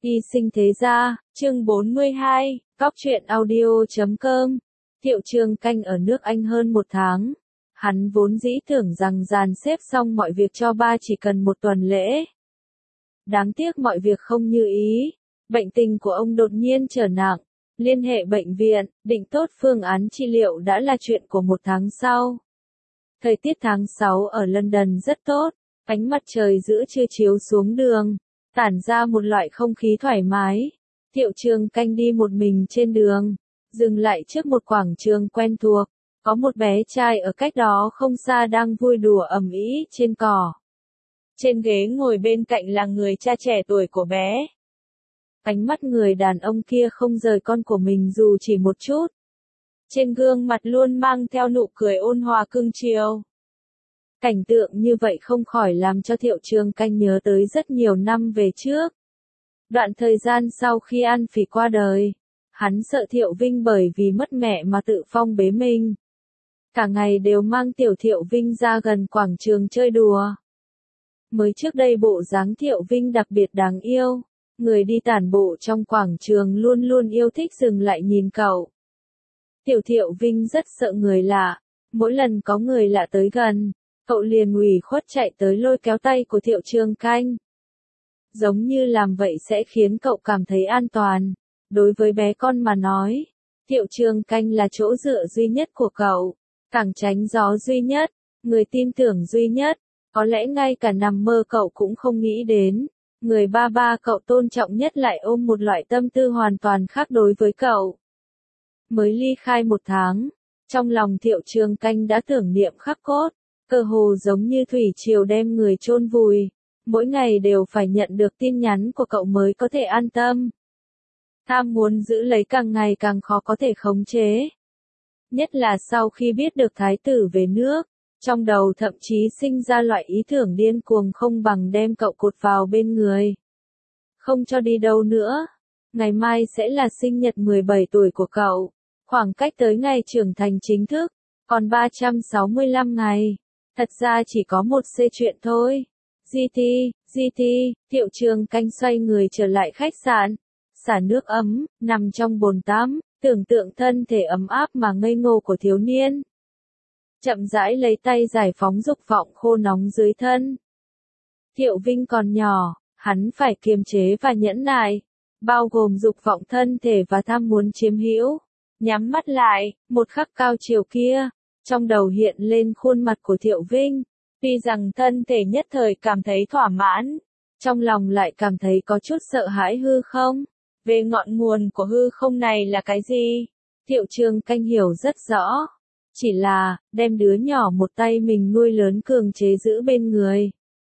Y sinh thế gia, chương 42, Cóc truyện audio.com. Thiệu Trường Canh ở nước Anh hơn 1 tháng. Hắn vốn dĩ tưởng rằng dàn xếp xong mọi việc cho ba chỉ cần 1 tuần lễ. Đáng tiếc mọi việc không như ý. Bệnh tình của ông đột nhiên trở nặng. Liên hệ bệnh viện, định tốt phương án trị liệu đã là chuyện của 1 tháng sau. Thời tiết tháng 6 ở London rất tốt. Ánh mặt trời giữa trưa chiếu xuống đường, tản ra một loại không khí thoải mái. Thiệu Trường Canh đi một mình trên đường, dừng lại trước một quảng trường quen thuộc. Có một bé trai ở cách đó không xa đang vui đùa ầm ĩ trên cỏ. Trên ghế ngồi bên cạnh là người cha trẻ tuổi của bé. Ánh mắt người đàn ông kia không rời con của mình dù chỉ một chút. Trên gương mặt luôn mang theo nụ cười ôn hòa cưng chiều. Cảnh tượng như vậy không khỏi làm cho Thiệu Trường Canh nhớ tới rất nhiều năm về trước. Đoạn thời gian sau khi An Phỉ qua đời, hắn sợ Thiệu Vinh bởi vì mất mẹ mà tự phong bế mình. Cả ngày đều mang tiểu Thiệu Vinh ra gần quảng trường chơi đùa. Mới trước đây bộ dáng Thiệu Vinh đặc biệt đáng yêu, người đi tản bộ trong quảng trường luôn luôn yêu thích dừng lại nhìn cậu. Tiểu Thiệu Vinh rất sợ người lạ, mỗi lần có người lạ tới gần, cậu liền ủy khuất chạy tới lôi kéo tay của Thiệu Trường Canh. Giống như làm vậy sẽ khiến cậu cảm thấy an toàn. Đối với bé con mà nói, Thiệu Trường Canh là chỗ dựa duy nhất của cậu, cảng tránh gió duy nhất, người tin tưởng duy nhất. Có lẽ ngay cả nằm mơ cậu cũng không nghĩ đến, người ba ba cậu tôn trọng nhất lại ôm một loại tâm tư hoàn toàn khác đối với cậu. Mới ly khai 1 tháng, trong lòng Thiệu Trường Canh đã tưởng niệm khắc cốt. Cơ hồ giống như thủy triều đem người chôn vùi, mỗi ngày đều phải nhận được tin nhắn của cậu mới có thể an tâm. Tham muốn giữ lấy càng ngày càng khó có thể khống chế. Nhất là sau khi biết được thái tử về nước, trong đầu thậm chí sinh ra loại ý tưởng điên cuồng không bằng đem cậu cột vào bên người. Không cho đi đâu nữa. Ngày mai sẽ là sinh nhật 17 tuổi của cậu, khoảng cách tới ngày trưởng thành chính thức, còn 365 ngày. Thật ra chỉ có 1 chuyện thôi. GT, Thiệu Trường Canh xoay người trở lại khách sạn, xả nước ấm, nằm trong bồn tắm, tưởng tượng thân thể ấm áp mà ngây ngô của thiếu niên. Chậm rãi lấy tay giải phóng dục vọng khô nóng dưới thân. Thiệu Vinh còn nhỏ, hắn phải kiềm chế và nhẫn nại, bao gồm dục vọng thân thể và tham muốn chiếm hữu. Nhắm mắt lại, một khắc cao chiều kia. Trong đầu hiện lên khuôn mặt của Thiệu Vinh, tuy rằng thân thể nhất thời cảm thấy thỏa mãn, trong lòng lại cảm thấy có chút sợ hãi hư không. Về ngọn nguồn của hư không này là cái gì? Thiệu Trường Canh hiểu rất rõ. Chỉ là, đem đứa nhỏ một tay mình nuôi lớn cường chế giữ bên người.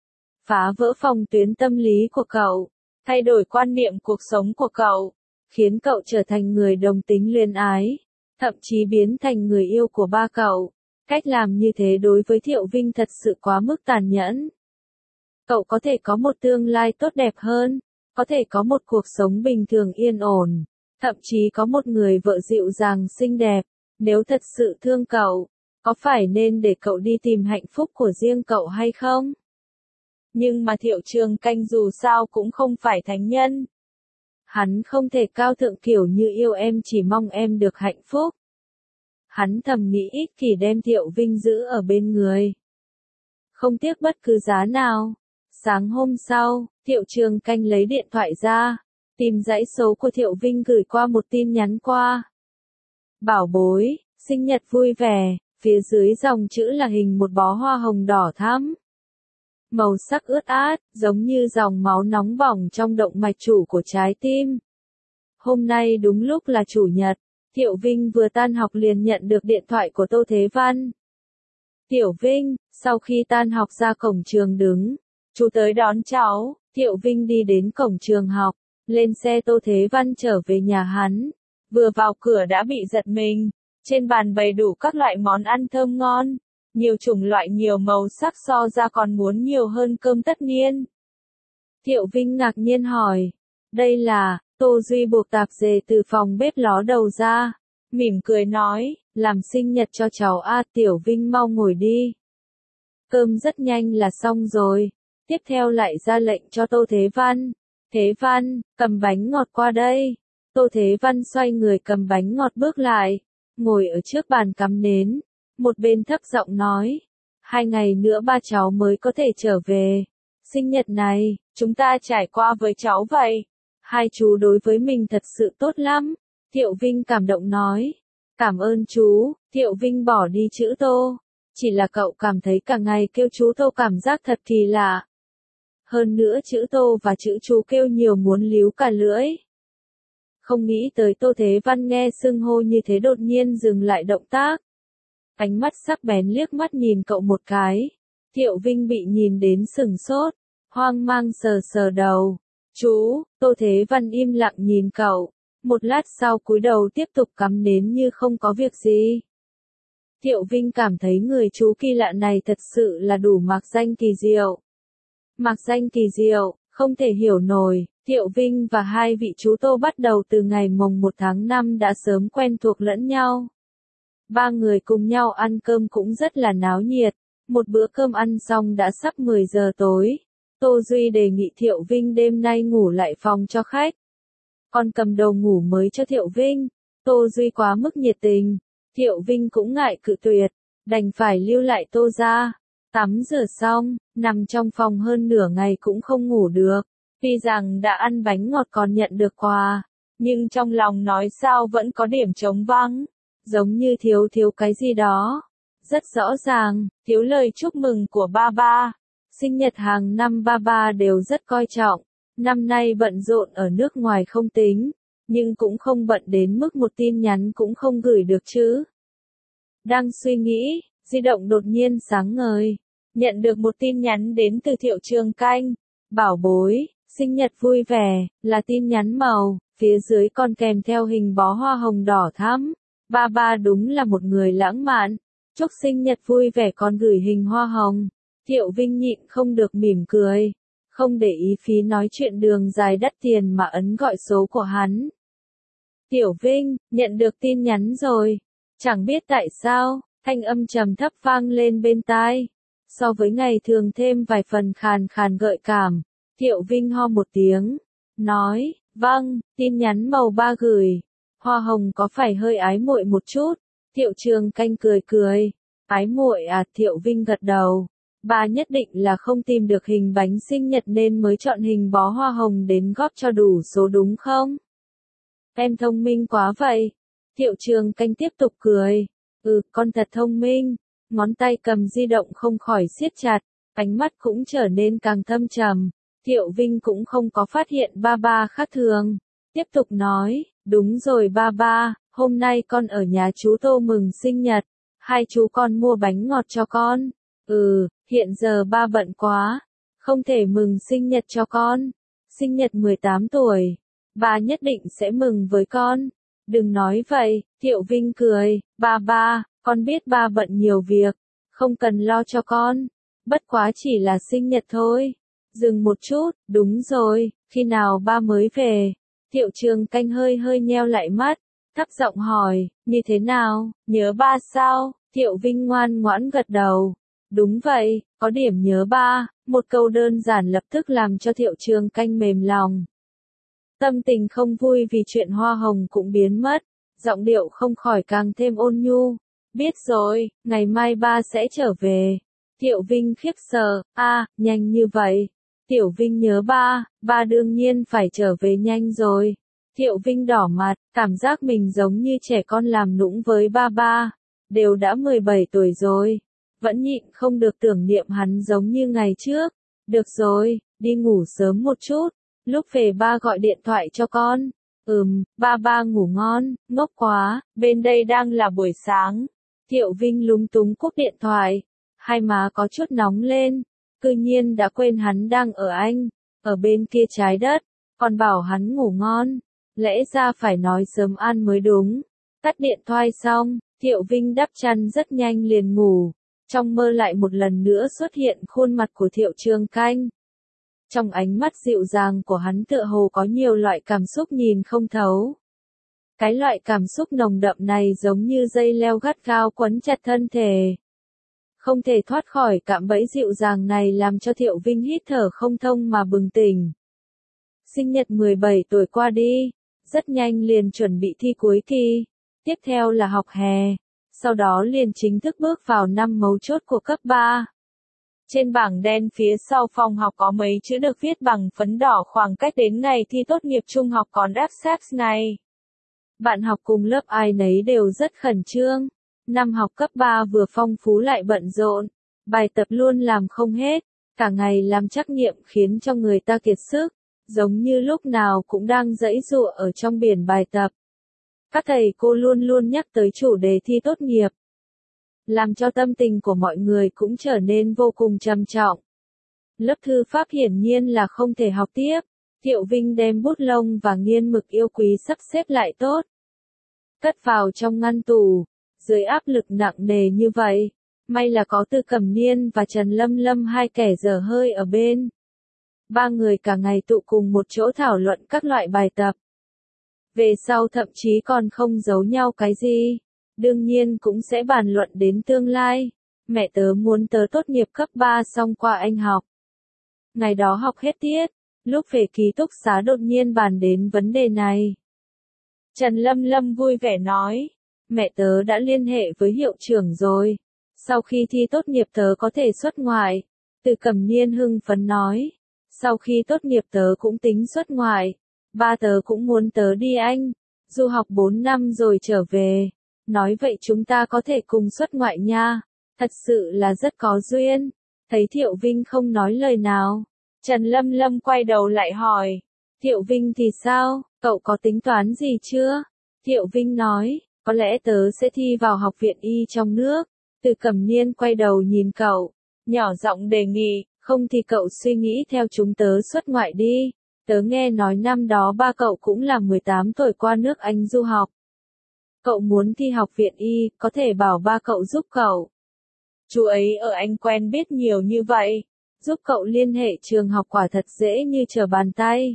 Phá vỡ phòng tuyến tâm lý của cậu, thay đổi quan niệm cuộc sống của cậu, khiến cậu trở thành người đồng tính luyến ái. Thậm chí biến thành người yêu của ba cậu. Cách làm như thế đối với Thiệu Vinh thật sự quá mức tàn nhẫn. Cậu có thể có một tương lai tốt đẹp hơn, có thể có một cuộc sống bình thường yên ổn, thậm chí có một người vợ dịu dàng xinh đẹp. Nếu thật sự thương cậu, có phải nên để cậu đi tìm hạnh phúc của riêng cậu hay không? Nhưng mà Thiệu Trường Canh dù sao cũng không phải thánh nhân. Hắn không thể cao thượng kiểu như yêu em chỉ mong em được hạnh phúc. Hắn thầm nghĩ ích kỷ đem Thiệu Vinh giữ ở bên người. Không tiếc bất cứ giá nào. Sáng hôm sau, Thiệu Trường Canh lấy điện thoại ra, tìm dãy số của Thiệu Vinh gửi qua một tin nhắn qua. Bảo bối, sinh nhật vui vẻ, phía dưới dòng chữ là hình một bó hoa hồng đỏ thắm. Màu sắc ướt át, giống như dòng máu nóng bỏng trong động mạch chủ của trái tim. Hôm nay đúng lúc là chủ nhật, Thiệu Vinh vừa tan học liền nhận được điện thoại của Tô Thế Văn. Tiểu Vinh, sau khi tan học ra cổng trường đứng, chú tới đón cháu. Thiệu Vinh đi đến cổng trường học, lên xe Tô Thế Văn trở về nhà hắn. Vừa vào cửa đã bị giật mình, trên bàn bày đủ các loại món ăn thơm ngon. Nhiều chủng loại nhiều màu sắc so ra còn muốn nhiều hơn cơm tất niên. Thiệu Vinh ngạc nhiên hỏi, đây là, Tô Duy buộc tạp dề từ phòng bếp ló đầu ra, mỉm cười nói, làm sinh nhật cho cháu a. Tiểu Vinh mau ngồi đi. Cơm rất nhanh là xong rồi, tiếp theo lại ra lệnh cho Tô Thế Văn, Thế Văn, cầm bánh ngọt qua đây. Tô Thế Văn xoay người cầm bánh ngọt bước lại, ngồi ở trước bàn cắm nến, một bên thấp giọng nói, 2 ngày nữa ba cháu mới có thể trở về. Sinh nhật này, chúng ta trải qua với cháu vậy. Hai chú đối với mình thật sự tốt lắm. Thiệu Vinh cảm động nói. Cảm ơn chú, Thiệu Vinh bỏ đi chữ Tô. Chỉ là cậu cảm thấy cả ngày kêu chú Tô cảm giác thật kỳ lạ. Hơn nữa chữ Tô và chữ chú kêu nhiều muốn líu cả lưỡi. Không nghĩ tới Tô Thế Văn nghe xưng hô như thế đột nhiên dừng lại động tác. Ánh mắt sắc bén liếc mắt nhìn cậu một cái. Thiệu Vinh bị nhìn đến sừng sốt, hoang mang sờ sờ đầu. Chú, Tô Thế Văn im lặng nhìn cậu. Một lát sau cúi đầu tiếp tục cắm nến như không có việc gì. Thiệu Vinh cảm thấy người chú kỳ lạ này thật sự là đủ mạc danh kỳ diệu. Mạc danh kỳ diệu, không thể hiểu nổi. Thiệu Vinh và hai vị chú Tô bắt đầu từ ngày mồng 1 tháng 5 đã sớm quen thuộc lẫn nhau. Ba người cùng nhau ăn cơm cũng rất là náo nhiệt. Một bữa cơm ăn xong đã sắp 10 giờ tối. Tô Duy đề nghị Thiệu Vinh đêm nay ngủ lại phòng cho khách. Còn cầm đồ ngủ mới cho Thiệu Vinh. Tô Duy quá mức nhiệt tình. Thiệu Vinh cũng ngại cự tuyệt. Đành phải lưu lại Tô ra. Tắm rửa xong, nằm trong phòng hơn nửa ngày cũng không ngủ được. Tuy rằng đã ăn bánh ngọt còn nhận được quà. Nhưng trong lòng nói sao vẫn có điểm trống vắng. Giống như thiếu cái gì đó. Rất rõ ràng, thiếu lời chúc mừng của ba ba. Sinh nhật hàng năm ba ba đều rất coi trọng. Năm nay bận rộn ở nước ngoài không tính, nhưng cũng không bận đến mức một tin nhắn cũng không gửi được chứ. Đang suy nghĩ, di động đột nhiên sáng ngời. Nhận được một tin nhắn đến từ Thiệu Trường Canh. Bảo bối, sinh nhật vui vẻ, là tin nhắn màu, phía dưới còn kèm theo hình bó hoa hồng đỏ thắm. Ba ba đúng là một người lãng mạn. Chúc sinh nhật vui vẻ còn gửi hình hoa hồng. Thiệu Vinh nhịn không được mỉm cười. Không để ý phí nói chuyện đường dài đắt tiền mà ấn gọi số của hắn. Tiểu Vinh, nhận được tin nhắn rồi. Chẳng biết tại sao, thanh âm trầm thấp vang lên bên tai. So với ngày thường thêm vài phần khàn khàn gợi cảm. Thiệu Vinh ho một tiếng. Nói, vâng, tin nhắn màu ba gửi. Hoa hồng có phải hơi ái muội một chút? Thiệu Trường Canh cười cười. Ái muội à? Thiệu Vinh gật đầu. Ba nhất định là không tìm được hình bánh sinh nhật nên mới chọn hình bó hoa hồng đến góp cho đủ số đúng không? Em thông minh quá vậy. Thiệu Trường Canh tiếp tục cười. Con thật thông minh. Ngón tay cầm di động không khỏi siết chặt. Ánh mắt cũng trở nên càng thâm trầm. Thiệu Vinh cũng không có phát hiện ba ba khác thường. Tiếp tục nói, đúng rồi ba ba, hôm nay con ở nhà chú Tô mừng sinh nhật. Hai chú con mua bánh ngọt cho con. Hiện giờ ba bận quá. Không thể mừng sinh nhật cho con. Sinh nhật 18 tuổi. Ba nhất định sẽ mừng với con. Đừng nói vậy, Thiệu Vinh cười. Ba ba, con biết ba bận nhiều việc. Không cần lo cho con. Bất quá chỉ là sinh nhật thôi. Dừng một chút, đúng rồi, khi nào ba mới về? Thiệu Trường Canh hơi nheo lại mắt. Thấp giọng hỏi, như thế nào, nhớ ba sao? Thiệu Vinh ngoan ngoãn gật đầu. Đúng vậy, có điểm nhớ ba. Một câu đơn giản lập tức làm cho Thiệu Trường Canh mềm lòng. Tâm tình không vui vì chuyện hoa hồng cũng biến mất. Giọng điệu không khỏi càng thêm ôn nhu. Biết rồi, ngày mai ba sẽ trở về. Thiệu Vinh khiếp sợ, nhanh như vậy. Tiểu Vinh nhớ ba, ba đương nhiên phải trở về nhanh rồi. Thiệu Vinh đỏ mặt, cảm giác mình giống như trẻ con làm nũng với ba ba. Đều đã 17 tuổi rồi. Vẫn nhịn không được tưởng niệm hắn giống như ngày trước. Được rồi, đi ngủ sớm một chút. Lúc về ba gọi điện thoại cho con. Ba ngủ ngon, ngốc quá, bên đây đang là buổi sáng. Thiệu Vinh lúng túng cúp điện thoại. Hai má có chút nóng lên. Cư nhiên đã quên hắn đang ở Anh, ở bên kia trái đất. Còn bảo hắn ngủ ngon. Lẽ ra phải nói sớm ăn mới đúng. Tắt điện thoại xong, Thiệu Vinh đắp chăn rất nhanh liền ngủ. Trong mơ lại một lần nữa xuất hiện khuôn mặt của Thiệu Trường Canh. Trong ánh mắt dịu dàng của hắn tựa hồ có nhiều loại cảm xúc nhìn không thấu. Cái loại cảm xúc nồng đậm này giống như dây leo gắt gao quấn chặt thân thể. Không thể thoát khỏi cạm bẫy dịu dàng này làm cho Thiệu Vinh hít thở không thông mà bừng tỉnh. Sinh nhật 17 tuổi qua đi, rất nhanh liền chuẩn bị thi cuối kỳ, tiếp theo là học hè, sau đó liền chính thức bước vào năm mấu chốt của cấp 3. Trên bảng đen phía sau phòng học có mấy chữ được viết bằng phấn đỏ khoảng cách đến ngày thi tốt nghiệp trung học còn đáp saps này. Bạn học cùng lớp ai nấy đều rất khẩn trương. Năm học cấp 3 vừa phong phú lại bận rộn, bài tập luôn làm không hết, cả ngày làm trắc nghiệm khiến cho người ta kiệt sức, giống như lúc nào cũng đang giãy giụa ở trong biển bài tập. Các thầy cô luôn luôn nhắc tới chủ đề thi tốt nghiệp, làm cho tâm tình của mọi người cũng trở nên vô cùng trầm trọng. Lớp thư pháp hiển nhiên là không thể học tiếp. Thiệu Vinh đem bút lông và nghiên mực yêu quý sắp xếp lại tốt, cất vào trong ngăn tủ. Dưới áp lực nặng nề như vậy, may là có Từ Cẩm Niên và Trần Lâm Lâm hai kẻ dở hơi ở bên. Ba người cả ngày tụ cùng một chỗ thảo luận các loại bài tập. Về sau thậm chí còn không giấu nhau cái gì. Đương nhiên cũng sẽ bàn luận đến tương lai. Mẹ tớ muốn tớ tốt nghiệp cấp 3 xong qua Anh học. Ngày đó học hết tiết, lúc về ký túc xá đột nhiên bàn đến vấn đề này. Trần Lâm Lâm vui vẻ nói, mẹ tớ đã liên hệ với hiệu trưởng rồi. Sau khi thi tốt nghiệp tớ có thể xuất ngoại. Từ Cẩm Niên hưng phấn nói, sau khi tốt nghiệp tớ cũng tính xuất ngoại. Ba tớ cũng muốn tớ đi Anh, du học 4 năm rồi trở về. Nói vậy chúng ta có thể cùng xuất ngoại nha. Thật sự là rất có duyên. Thấy Thiệu Vinh không nói lời nào, Trần Lâm Lâm quay đầu lại hỏi, Thiệu Vinh thì sao, cậu có tính toán gì chưa? Thiệu Vinh nói, có lẽ tớ sẽ thi vào học viện y trong nước. Từ Cẩm Niên quay đầu nhìn cậu, nhỏ giọng đề nghị, không thì cậu suy nghĩ theo chúng tớ xuất ngoại đi. Tớ nghe nói năm đó ba cậu cũng là 18 tuổi qua nước Anh du học. Cậu muốn thi học viện y, có thể bảo ba cậu giúp cậu. Chú ấy ở Anh quen biết nhiều như vậy, giúp cậu liên hệ trường học quả thật dễ như trở bàn tay.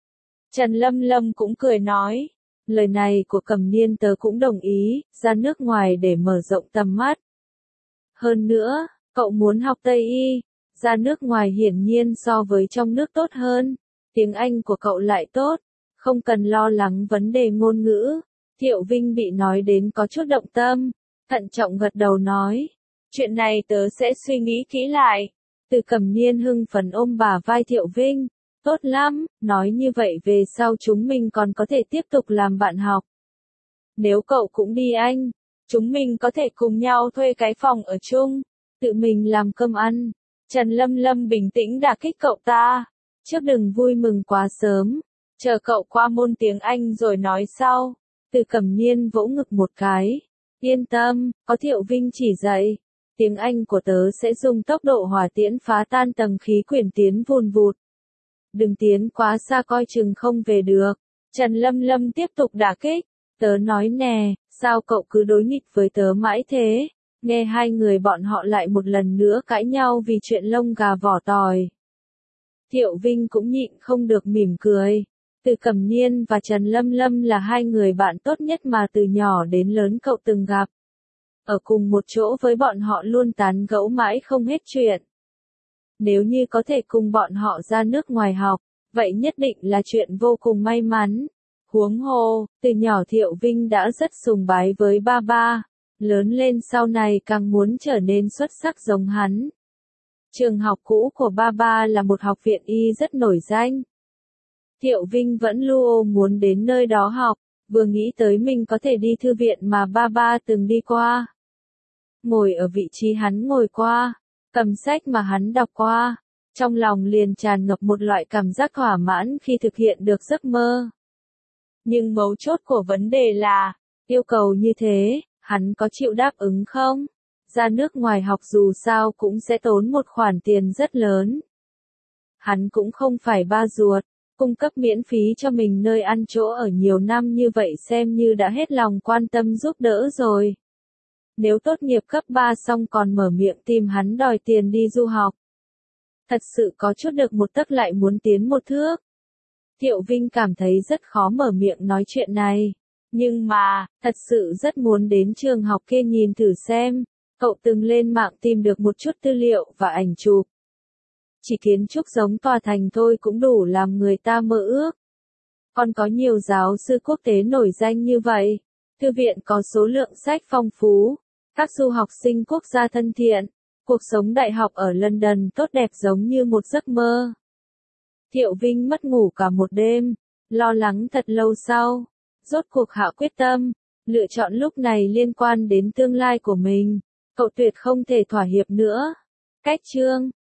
Trần Lâm Lâm cũng cười nói, lời này của Cẩm Niên tớ cũng đồng ý, ra nước ngoài để mở rộng tầm mắt. Hơn nữa, cậu muốn học Tây y, ra nước ngoài hiển nhiên so với trong nước tốt hơn, tiếng Anh của cậu lại tốt, không cần lo lắng vấn đề ngôn ngữ. Thiệu Vinh bị nói đến có chút động tâm, thận trọng gật đầu nói, chuyện này tớ sẽ suy nghĩ kỹ lại. Từ Cẩm Niên hưng phấn ôm bả vai Thiệu Vinh, tốt lắm, nói như vậy về sau chúng mình còn có thể tiếp tục làm bạn học. Nếu cậu cũng đi Anh, chúng mình có thể cùng nhau thuê cái phòng ở chung, tự mình làm cơm ăn. Trần Lâm Lâm bình tĩnh đả kích cậu ta, trước đừng vui mừng quá sớm, chờ cậu qua môn tiếng Anh rồi nói sau. Từ Cẩm Niên vỗ ngực một cái, yên tâm, có Thiệu Vinh chỉ dạy, tiếng Anh của tớ sẽ dùng tốc độ hỏa tiễn phá tan tầng khí quyển tiến vùn vụt. Đừng tiến quá xa coi chừng không về được. Trần Lâm Lâm tiếp tục đả kích, tớ nói nè, sao cậu cứ đối nghịch với tớ mãi thế? Nghe hai người bọn họ lại một lần nữa cãi nhau vì chuyện lông gà vỏ tỏi. Thiệu Vinh cũng nhịn không được mỉm cười. Từ Cẩm Niên và Trần Lâm Lâm là hai người bạn tốt nhất mà từ nhỏ đến lớn cậu từng gặp. Ở cùng một chỗ với bọn họ luôn tán gẫu mãi không hết chuyện. Nếu như có thể cùng bọn họ ra nước ngoài học, vậy nhất định là chuyện vô cùng may mắn. Huống hồ, từ nhỏ Thiệu Vinh đã rất sùng bái với ba ba, lớn lên sau này càng muốn trở nên xuất sắc giống hắn. Trường học cũ của ba ba là một học viện y rất nổi danh. Thiệu Vinh vẫn luôn muốn đến nơi đó học, vừa nghĩ tới mình có thể đi thư viện mà ba ba từng đi qua. Ngồi ở vị trí hắn ngồi qua, cầm sách mà hắn đọc qua, trong lòng liền tràn ngập một loại cảm giác thỏa mãn khi thực hiện được giấc mơ. Nhưng mấu chốt của vấn đề là, yêu cầu như thế, hắn có chịu đáp ứng không? Ra nước ngoài học dù sao cũng sẽ tốn một khoản tiền rất lớn. Hắn cũng không phải ba ruột, cung cấp miễn phí cho mình nơi ăn chỗ ở nhiều năm như vậy xem như đã hết lòng quan tâm giúp đỡ rồi. Nếu tốt nghiệp cấp 3 xong còn mở miệng tìm hắn đòi tiền đi du học. Thật sự có chút được một tấc lại muốn tiến một thước. Thiệu Vinh cảm thấy rất khó mở miệng nói chuyện này. Nhưng mà, thật sự rất muốn đến trường học kia nhìn thử xem. Cậu từng lên mạng tìm được một chút tư liệu và ảnh chụp. Chỉ kiến trúc giống tòa thành thôi cũng đủ làm người ta mơ ước. Còn có nhiều giáo sư quốc tế nổi danh như vậy. Thư viện có số lượng sách phong phú. Các du học sinh quốc gia thân thiện. Cuộc sống đại học ở London tốt đẹp giống như một giấc mơ. Thiệu Vinh mất ngủ cả một đêm. Lo lắng thật lâu sau. Rốt cuộc hạ quyết tâm. Lựa chọn lúc này liên quan đến tương lai của mình. Cậu tuyệt không thể thỏa hiệp nữa. Cách chương